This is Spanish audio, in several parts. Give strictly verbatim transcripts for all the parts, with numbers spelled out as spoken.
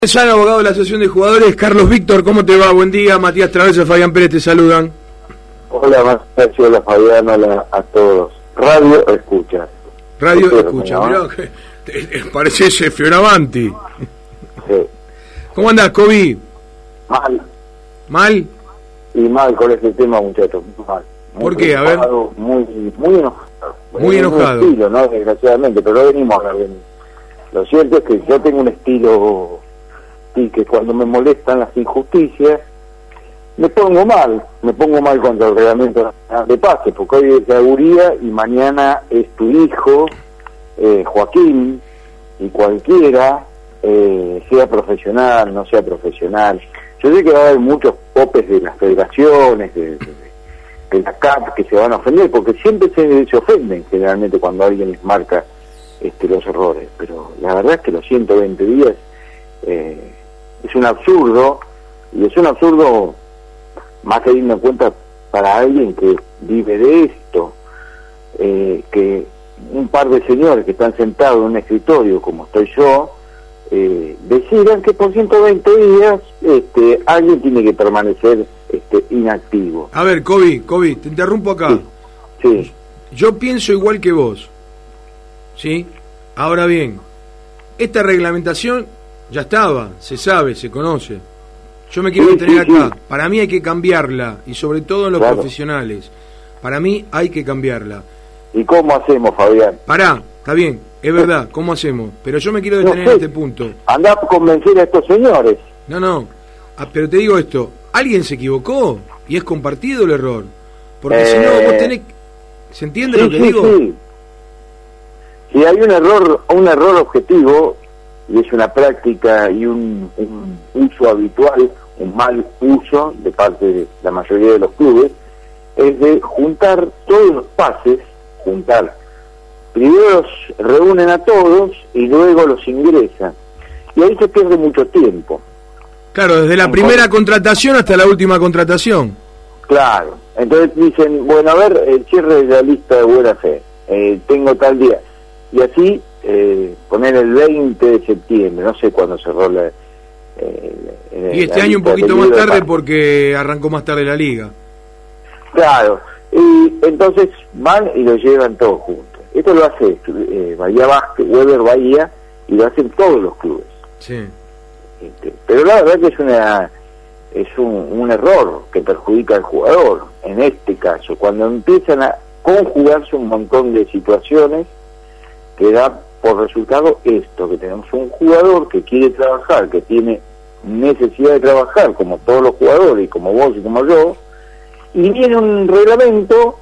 San abogado de la Asociación de Jugadores, Carlos Víctor, ¿cómo te va? Buen día, Matías Traverso, Fabián Pérez te saludan. Hola, Marcio, hola Fabián, hola a todos. Radio Escucha. Radio Usted, Escucha, mirá, que te, te parece ese Fioravanti. Sí. ¿Cómo andás, Kobe? Mal. ¿Mal? Y mal con ese tema, muchachos, mal. Muy ¿Por qué? A ver. Muy, muy enojado. Muy es enojado. Un estilo, ¿no? Desgraciadamente, pero no venimos a hablar de mí. Lo cierto es que yo tengo un estilo... y que cuando me molestan las injusticias me pongo mal, me pongo mal contra el reglamento nacional de pase, porque hoy es la Uría y mañana es tu hijo, eh, Joaquín, y cualquiera, eh, sea profesional, no sea profesional. Yo sé que va a haber muchos popes de las federaciones, de, de, de la C A P, que se van a ofender, porque siempre se, se ofenden generalmente cuando alguien les marca este, los errores, pero la verdad es que los ciento veinte días eh, es un absurdo, y es un absurdo más teniendo en cuenta para alguien que vive de esto, eh, que un par de señores que están sentados en un escritorio como estoy yo, eh, decidan que por ciento veinte días este, alguien tiene que permanecer este, inactivo. A ver, Kobe, Kobe, te interrumpo acá. Sí. Sí. Yo pienso igual que vos, ¿sí? Ahora bien, esta reglamentación ya estaba, se sabe, se conoce. Yo me quiero sí, detener sí, acá. sí. Para mí hay que cambiarla, y sobre todo en los claro. profesionales. Para mí hay que cambiarla. ¿Y cómo hacemos, Fabián? Pará, está bien, es verdad, ¿cómo hacemos? Pero yo me quiero detener no sé. en este punto. Andá a convencer a estos señores. No, no, ah, pero te digo esto, alguien se equivocó y es compartido el error. Porque eh... si no, vos tenés... ¿Se entiende sí, lo que sí, digo? Sí. Si hay un error, un error objetivo, y es una práctica y un, un uso habitual, un mal uso de parte de la mayoría de los clubes, es de juntar todos los pases, juntar, primero los reúnen a todos y luego los ingresan, y ahí se pierde mucho tiempo. Claro, desde la Entonces, primera contratación hasta la última contratación. Claro, entonces dicen, bueno, a ver, el cierre de la lista de buena fe, eh, tengo tal día, y así eh, poner el veinte de septiembre, no sé cuándo cerró la... Eh, y este año un poquito más tarde porque arrancó más tarde la liga. Claro, y entonces van y lo llevan todos juntos. Esto lo hace eh, Bahía Vázquez, Weber Bahía, y lo hacen todos los clubes. Sí. Este, pero la verdad que es una es un, un error que perjudica al jugador, en este caso, cuando empiezan a conjugarse un montón de situaciones que da por resultado esto, que tenemos un jugador que quiere trabajar, que tiene necesidad de trabajar, como todos los jugadores, y como vos y como yo, y viene un reglamento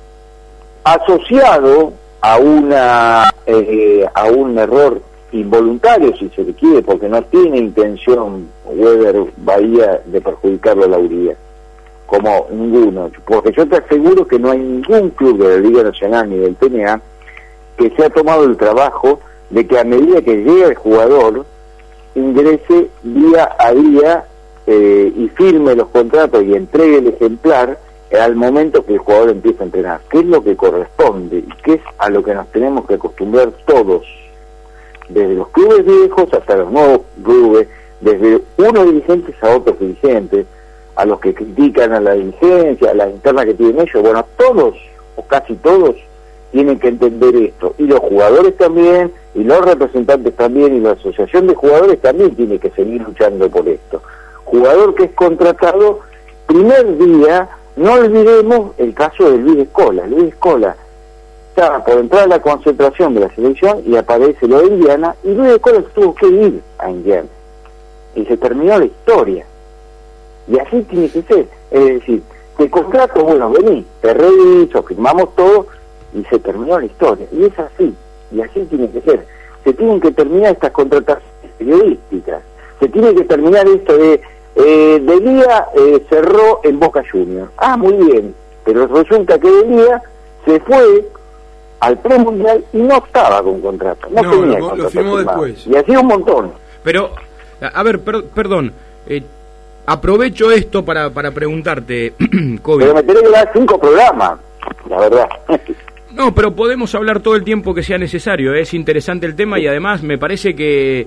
asociado a una eh, a un error involuntario, si se le quiere, porque no tiene intención Weber Bahía de perjudicarlo a la Uría, como ninguno, porque yo te aseguro que no hay ningún club de la Liga Nacional ni del T N A que se ha tomado el trabajo de que a medida que llega el jugador ingrese día a día eh, y firme los contratos y entregue el ejemplar al momento que el jugador empieza a entrenar, que es lo que corresponde y que es a lo que nos tenemos que acostumbrar todos, desde los clubes viejos hasta los nuevos clubes, desde unos dirigentes a otros dirigentes, a los que critican a la dirigencia, a la interna que tienen ellos, bueno, todos o casi todos tienen que entender esto, y los jugadores también, y los representantes también, y la asociación de jugadores también tiene que seguir luchando por esto. Jugador que es contratado, primer día, no olvidemos el caso de Luis Escola. Luis Escola estaba por entrar a la concentración de la selección y aparece lo de Indiana, y Luis Escola tuvo que ir a Indiana, y se terminó la historia. Y así tiene que ser, es decir, te contrato, bueno, vení, te reviso, firmamos todo, y se terminó la historia, y es así, y así tiene que ser. Se tienen que terminar estas contrataciones periodísticas, se tiene que terminar esto de eh, Delía eh, cerró en Boca Juniors, ah, muy bien, pero resulta que Delía se fue al premundial y no estaba con contrato, no, no tenía lo, contrato lo firmó firmado. Después, y así un montón. Pero, a ver, per, perdón, eh, aprovecho esto para, para preguntarte, Kobe. Pero me tenés que dar cinco programas, la verdad. No, pero podemos hablar todo el tiempo que sea necesario, es interesante el tema y además me parece que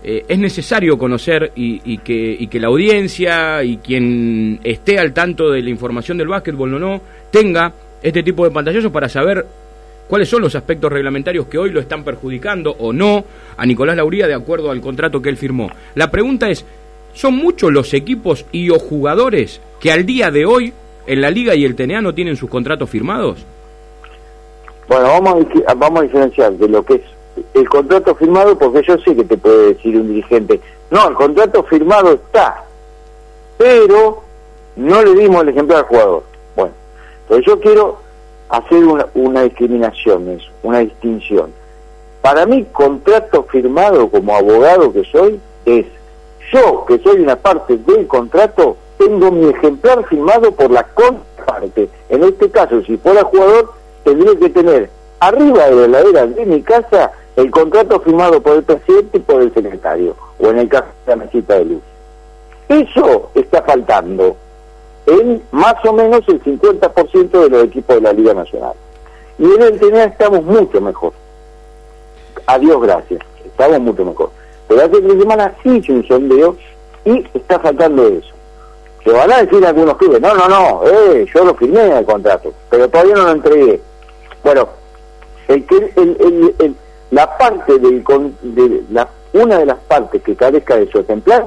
eh, es necesario conocer y, y, que, y que la audiencia y quien esté al tanto de la información del básquetbol o no, tenga este tipo de pantallazos para saber cuáles son los aspectos reglamentarios que hoy lo están perjudicando o no a Nicolás Lauría de acuerdo al contrato que él firmó. La pregunta es, ¿son muchos los equipos y o jugadores que al día de hoy en la Liga y el T N A no tienen sus contratos firmados? Bueno, vamos a, vamos a diferenciar de lo que es el contrato firmado, porque yo sé que te puede decir un dirigente, no, el contrato firmado está, pero no le dimos el ejemplar al jugador. Bueno, entonces yo quiero hacer una, una discriminación, eso, una distinción. Para mí, contrato firmado como abogado que soy, es yo, que soy una parte del contrato, tengo mi ejemplar firmado por la contraparte. En este caso, si fuera jugador, tendría que tener arriba de la heladera de mi casa el contrato firmado por el presidente y por el secretario, o en el caso de la mesita de luz. Eso está faltando en más o menos el cincuenta por ciento de los equipos de la Liga Nacional. Y en el T N A estamos mucho mejor. A Dios gracias, estamos mucho mejor. Pero hace tres semanas sí hice un sondeo y está faltando eso. Se van a decir algunos clubes, no, no, no, eh, yo lo firmé el contrato, pero todavía no lo entregué. Bueno, el que el, el, el, la parte del de la una de las partes que carezca de su ejemplar,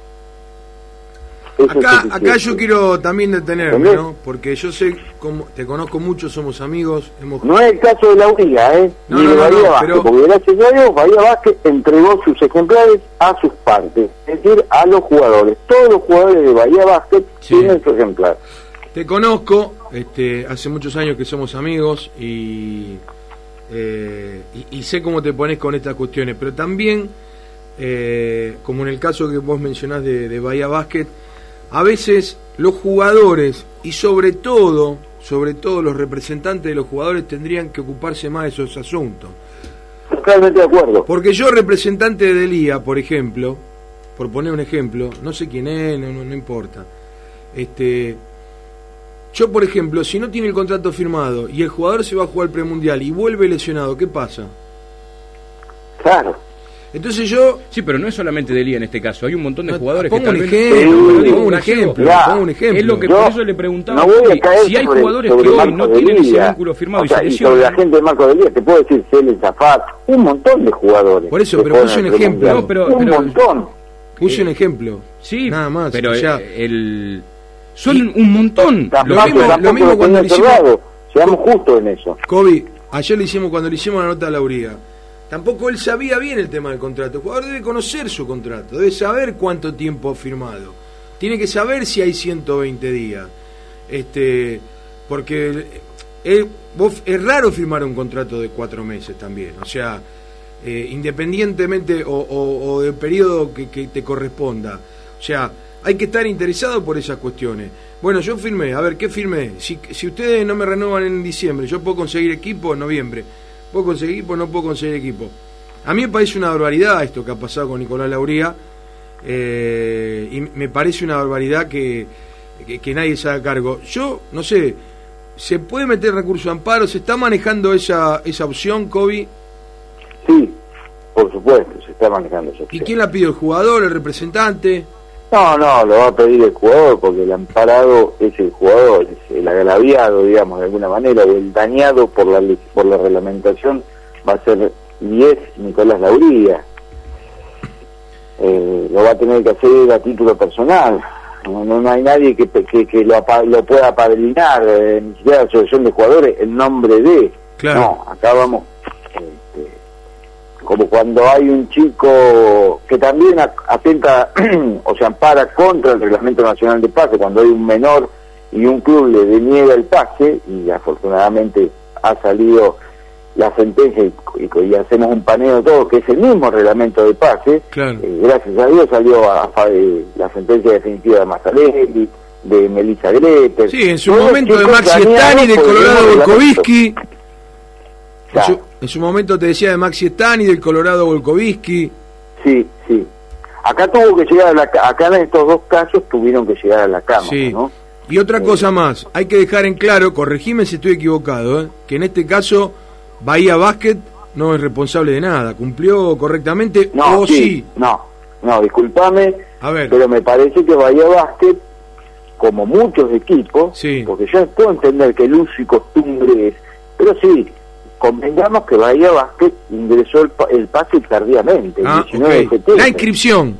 acá, acá yo quiero también detenerme, ¿no? Porque yo sé, como te conozco mucho, somos amigos. Hemos... No es el caso de Lauría, ¿eh? No, Ni no, de no, Bahía no, Vázquez, pero... porque gracias a Dios Bahía Vázquez entregó sus ejemplares a sus partes, es decir, a los jugadores. Todos los jugadores de Bahía Vázquez sí tienen su ejemplar. Te conozco, este, hace muchos años que somos amigos y, eh, y, y sé cómo te pones con estas cuestiones, pero también, eh, como en el caso que vos mencionás de, de Bahía Vázquez, a veces los jugadores y sobre todo, sobre todo los representantes de los jugadores tendrían que ocuparse más de esos asuntos. Totalmente de acuerdo. Porque yo, representante de I A, por ejemplo, por poner un ejemplo, no sé quién es, no, no, no importa. Este, yo, por ejemplo, si no tiene el contrato firmado y el jugador se va a jugar el premundial y vuelve lesionado, ¿qué pasa? Claro. Entonces yo... Sí, pero no es solamente de Lía en este caso, hay un montón de jugadores pongo que un tal ejemplo, vez... pongo un ejemplo, ya, pongo un ejemplo. Es lo que yo por eso le preguntaba, no voy a caer si hay sobre, jugadores sobre que hoy Marco no de tienen ese Lía, vínculo firmado o sea, y se y lesionan. sobre la gente de Marco de Lía, te puedo decir Celen Zafat, un montón de jugadores. Por eso, pero puse un ejemplo. No, pero, un pero, montón. Puse un ejemplo. Sí, nada más. pero o sea, el... son y, un montón. Lo mismo, lo mismo cuando le hicimos... Seamos justos en eso. Kobe, ayer le hicimos, cuando le hicimos la nota a Lauría, tampoco él sabía bien el tema del contrato. El jugador debe conocer su contrato, debe saber cuánto tiempo ha firmado, tiene que saber si hay ciento veinte días, este, porque él, vos, es raro firmar un contrato de cuatro meses también, o sea, eh, independientemente o, o, o del periodo que, que te corresponda, o sea, hay que estar interesado por esas cuestiones. Bueno, yo firmé, a ver, ¿qué firmé? Si, si ustedes no me renuevan en diciembre, ¿yo puedo conseguir equipo en noviembre? ¿Puedo conseguir equipo? No puedo conseguir equipo. A mí me parece una barbaridad esto que ha pasado con Nicolás Lauría, eh, y me parece una barbaridad que, que, que nadie se haga cargo. Yo, no sé, ¿se puede meter recurso de amparo? ¿Se está manejando esa, esa opción, Kobe? Sí, por supuesto, se está manejando esa opción. ¿Y quién la pide? ¿El jugador, el representante? No, no, lo va a pedir el jugador, porque el amparado es el jugador, es el agraviado, digamos, de alguna manera, o el dañado por la por la reglamentación va a ser y es Nicolás Lauría. Eh, lo va a tener que hacer a título personal. No, no, no hay nadie que, que, que lo, lo pueda apadrinar, eh, ni siquiera la asociación de jugadores, en nombre de... Claro. No, acá vamos... Este, como cuando hay un chico que también atenta o se ampara contra el Reglamento Nacional de Pase, cuando hay un menor y un club le deniega el pase, y afortunadamente ha salido la sentencia y, y, y hacemos un paneo todo, que es el mismo reglamento de pase, claro. eh, gracias a Dios salió a, a, eh, la sentencia definitiva de Mazzarelli, de Melissa Greter. Sí, en su momento de Maxi Estani, de Colorado Volkovitsky. En su, en su momento te decía de Maxi Estani, del Colorado Volkovitsky. Sí, sí. Acá tuvo que llegar a la acá en estos dos casos tuvieron que llegar a la Cámara, sí. ¿no? Y otra eh. cosa más, hay que dejar en claro, corregime si estoy equivocado, ¿eh? que en este caso Bahía Básquet no es responsable de nada. ¿Cumplió correctamente No, o sí, sí? no, no, discúlpame, A ver. pero me parece que Bahía Basket, como muchos equipos, Sí. porque yo puedo entender que el uso y costumbre es, pero sí, convengamos que Bahía Basket ingresó el, pa- el pase tardíamente, el Ah, diecinueve ok. de septiembre. La inscripción.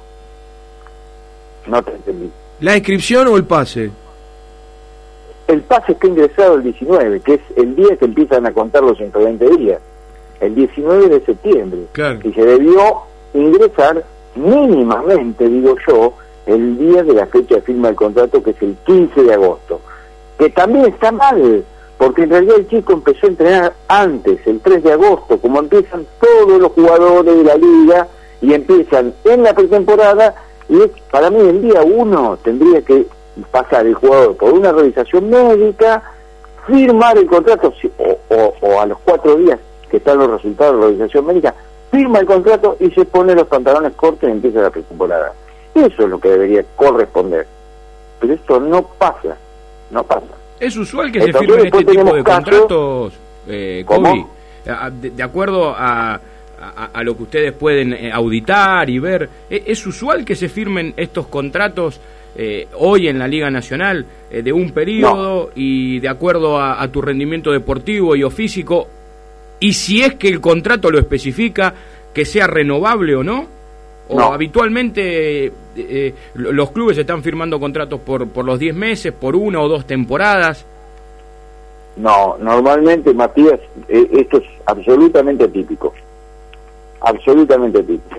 No te entendí. ¿La inscripción o el pase? El pase está ingresado el diecinueve, que es el día que empiezan a contar los ciento veinte días, el diecinueve de septiembre. Claro. Y se debió ingresar mínimamente, digo yo, el día de la fecha de firma del contrato, que es el quince de agosto. Que también está mal, porque en realidad el chico empezó a entrenar antes, el tres de agosto, como empiezan todos los jugadores de la liga, y empiezan en la pretemporada, y es, para mí el día uno tendría que pasar el jugador por una revisación médica, firmar el contrato, si- o, o, o a los cuatro días que están los resultados de la revisación médica, firma el contrato y se pone los pantalones cortos y empieza la pretemporada. Eso es lo que debería corresponder. Pero esto no pasa, no pasa. ¿Es usual que Entonces, se firmen este después tipo tenemos de casos- contratos, eh, ¿Cómo? Kobe? A- De, de acuerdo a, a, a lo que ustedes pueden eh, auditar y ver, ¿e- ¿es usual que se firmen estos contratos eh, hoy en la Liga Nacional eh, de un periodo y de acuerdo a, a tu rendimiento deportivo y o físico? Y si es que el contrato lo especifica, que sea renovable o no, o No. habitualmente eh, eh, los clubes están firmando contratos por, por los diez meses, por una o dos temporadas. No, normalmente, Matías, eh, esto es absolutamente atípico. Absolutamente atípico.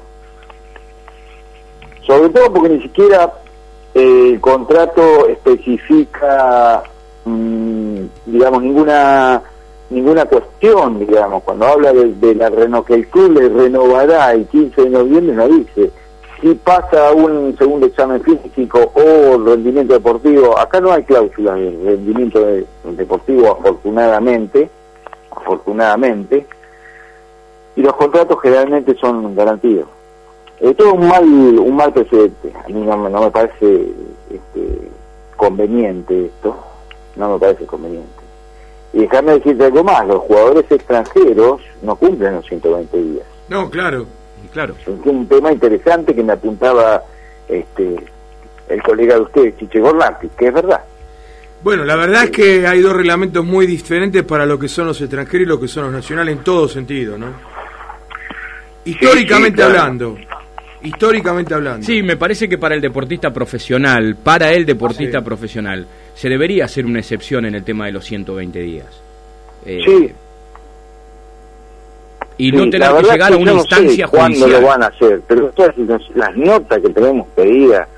Sobre todo porque ni siquiera eh, el contrato especifica, mmm, digamos, ninguna ninguna cuestión, digamos, cuando habla de, de la reno que el club le renovará el quince de noviembre, no dice si pasa un segundo examen físico o rendimiento deportivo. Acá no hay cláusulas de rendimiento de, deportivo, afortunadamente, afortunadamente, y los contratos generalmente son garantidos. Esto es un mal un mal precedente. A mí no, me- no me parece este, conveniente esto, no me parece conveniente. Y déjame decirte algo más, los jugadores extranjeros no cumplen los ciento veinte días. No, claro. Claro. Es un tema interesante que me apuntaba este el colega de ustedes, Chiche Gorlati, que es verdad. Bueno, la verdad es que hay dos reglamentos muy diferentes para lo que son los extranjeros y lo que son los nacionales en todo sentido, ¿no? Históricamente sí, claro. hablando. Históricamente hablando. Sí, me parece que para el deportista profesional, para el deportista Sí. profesional, se debería hacer una excepción en el tema de los ciento veinte días. Eh, Sí. Y Sí, no la tener que verdad llegar es a una yo no instancia sé cuándo judicial. lo van a hacer, pero todas las, las notas que tenemos pedidas,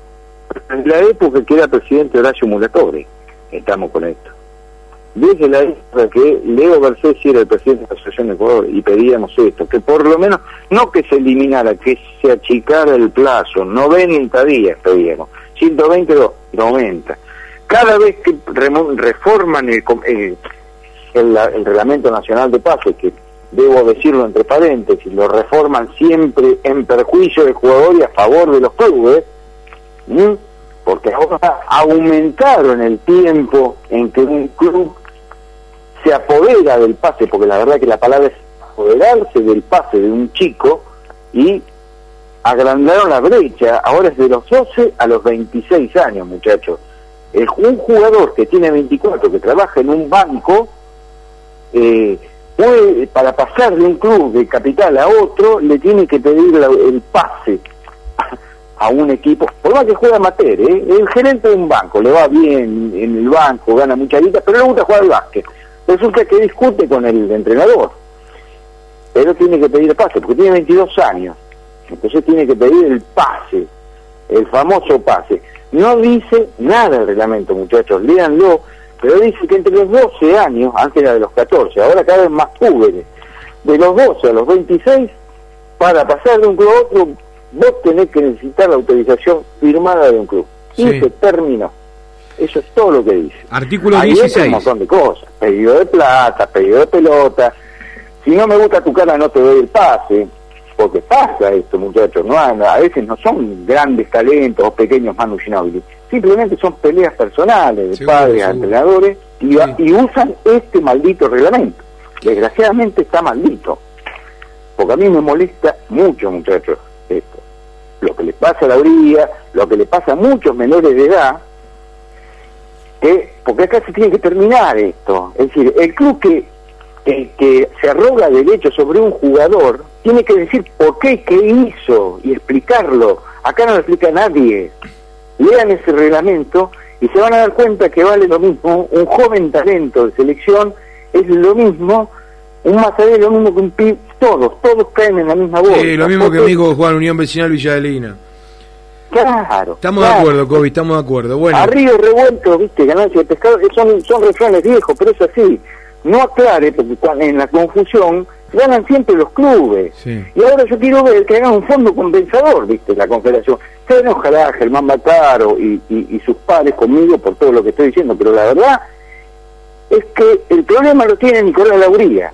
en la época que era presidente Horacio Mulatore, estamos con esto. Desde la época que Leo Garcés era el presidente de la Asociación de Ecuador y pedíamos esto, que por lo menos, no que se eliminara, que se achicara el plazo, noventa días pedíamos, ciento veinte, noventa. Cada vez que remo- reforman el, com- el, el, el Reglamento Nacional de Pase, que debo decirlo entre paréntesis, lo reforman siempre en perjuicio del jugador y a favor de los clubes, ¿m? Porque ahora aumentaron el tiempo en que un club se apodera del pase, porque la verdad que la palabra es apoderarse del pase de un chico, y agrandaron la brecha, ahora es de los doce a los veintiséis años, muchachos. El, un jugador que tiene veinticuatro, que trabaja en un banco, eh, puede, para pasar de un club de capital a otro, le tiene que pedir la, el pase a un equipo, por más que juegue amateur, ¿eh? El gerente de un banco, le va bien en el banco, gana mucha guita, pero le gusta jugar al básquet. Resulta que discute con el entrenador, pero tiene que pedir el pase, porque tiene veintidós años, entonces tiene que pedir el pase, el famoso pase. No dice nada el reglamento, muchachos, léanlo, pero dice que entre los doce años, antes era de los catorce, ahora cada vez más jóvenes, de los doce a los veintiséis, para pasar de un club a otro, vos tenés que necesitar la autorización firmada de un club. Y Sí. se terminó. Eso es todo lo que dice. Artículo Ahí entra un dieciséis. montón de cosas. Pedido de plata, pedido de pelota. Si no me gusta tu cara, no te doy el pase. Porque pasa esto, muchachos. No, a veces no son grandes talentos o pequeños Manu Ginóbili. Simplemente son peleas personales de Seguro, padres a seguro. entrenadores y, va- Sí. y usan este maldito reglamento. Desgraciadamente está maldito. Porque a mí me molesta mucho, muchachos, esto. Lo que le pasa a la Lauría, lo que le pasa a muchos menores de edad, que, porque acá se tiene que terminar esto. Es decir, el club que, que, que se arroga derechos sobre un jugador, tiene que decir por qué, qué hizo, y explicarlo. Acá no lo explica nadie. Lean ese reglamento y se van a dar cuenta que vale lo mismo un joven talento de selección, es lo mismo, un Mazaré lo mismo que un pi, todos, todos caen en la misma bolsa. Sí, lo mismo porque... que mi hijo Juan, Unión Vecinal Villa Adelina. Claro. Estamos claro. de acuerdo, Kobe, estamos de acuerdo. Bueno. A río revuelto, viste, ganancia de pescado, son, son refranes viejos, pero es así. No aclare, porque en la confusión ganan siempre los clubes. Sí. Y ahora yo quiero ver que hagan un fondo compensador, viste, la Confederación. Se enojará Germán Bacaro y, y, y sus pares conmigo por todo lo que estoy diciendo, pero la verdad es que el problema lo tiene Nicolás Lauría.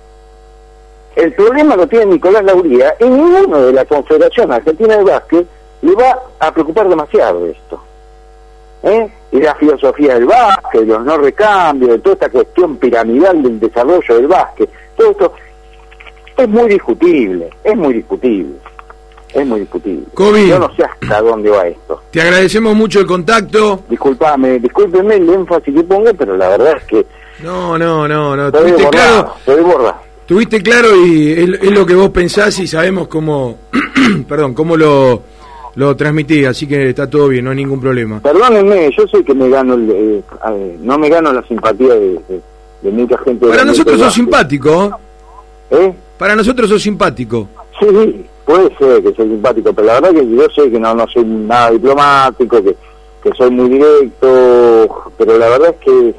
El problema lo tiene Nicolás Lauría y ninguno de la Confederación Argentina de Básquet le va a preocupar demasiado esto. ¿Eh? Y la filosofía del básquet, de los no recambios, de toda esta cuestión piramidal del desarrollo del básquet, todo esto es muy discutible, es muy discutible, es muy discutible. Kobe, yo no sé hasta dónde va esto. Te agradecemos mucho el contacto. Disculpame, discúlpeme el énfasis que pongo, pero la verdad es que... No, no, no, no, estoy tuviste borrado, claro, estoy borrado. Tuviste claro y es, es lo que vos pensás y sabemos cómo, perdón, cómo lo... lo transmití, así que está todo bien, no hay ningún problema. Perdónenme, yo sé que me gano, el, eh, eh, no me gano la simpatía de, de, de mucha gente. Para de nosotros sos básquet. simpático. ¿Eh? Para nosotros sos simpático. Sí, puede ser que soy simpático, pero la verdad que yo sé que no, no soy nada diplomático, que, que soy muy directo, pero la verdad es que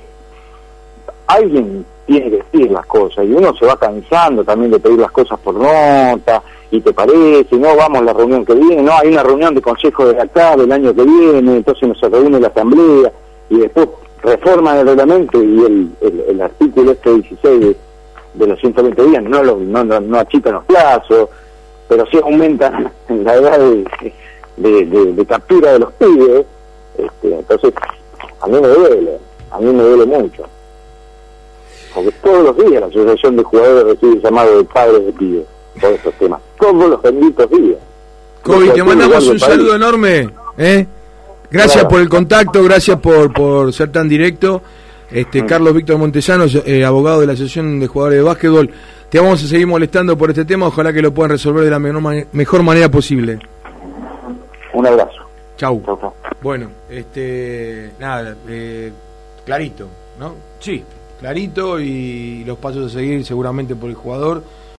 alguien tiene que decir las cosas, y uno se va cansando también de pedir las cosas por nota, y te parece, no, vamos a la reunión que viene, no, hay una reunión de consejo de la C A B el año que viene, entonces nos se reúne la asamblea, y después reforman el reglamento, y el, el, el artículo este dieciséis de, de los ciento veinte días no, lo, no, no, no achican los plazos, pero sí aumentan la edad de, de, de, de captura de los pibes, este, entonces a mí me duele, a mí me duele mucho. Porque todos los días la asociación de jugadores recibe llamado de padres de pibes por estos temas, todos los benditos días. Kobe, te mandamos un saludo enorme, ¿eh? Gracias claro. por el contacto, gracias por por ser tan directo. Este mm. Carlos Víctor Montesano, eh, abogado de la Asociación de Jugadores de Básquetbol. Te vamos a seguir molestando por este tema, ojalá que lo puedan resolver de la menor, mejor manera posible. Un abrazo. Chau. Chau, chau. Bueno, este nada, eh, clarito, ¿no? Sí. Clarito y los pasos a seguir seguramente por el jugador.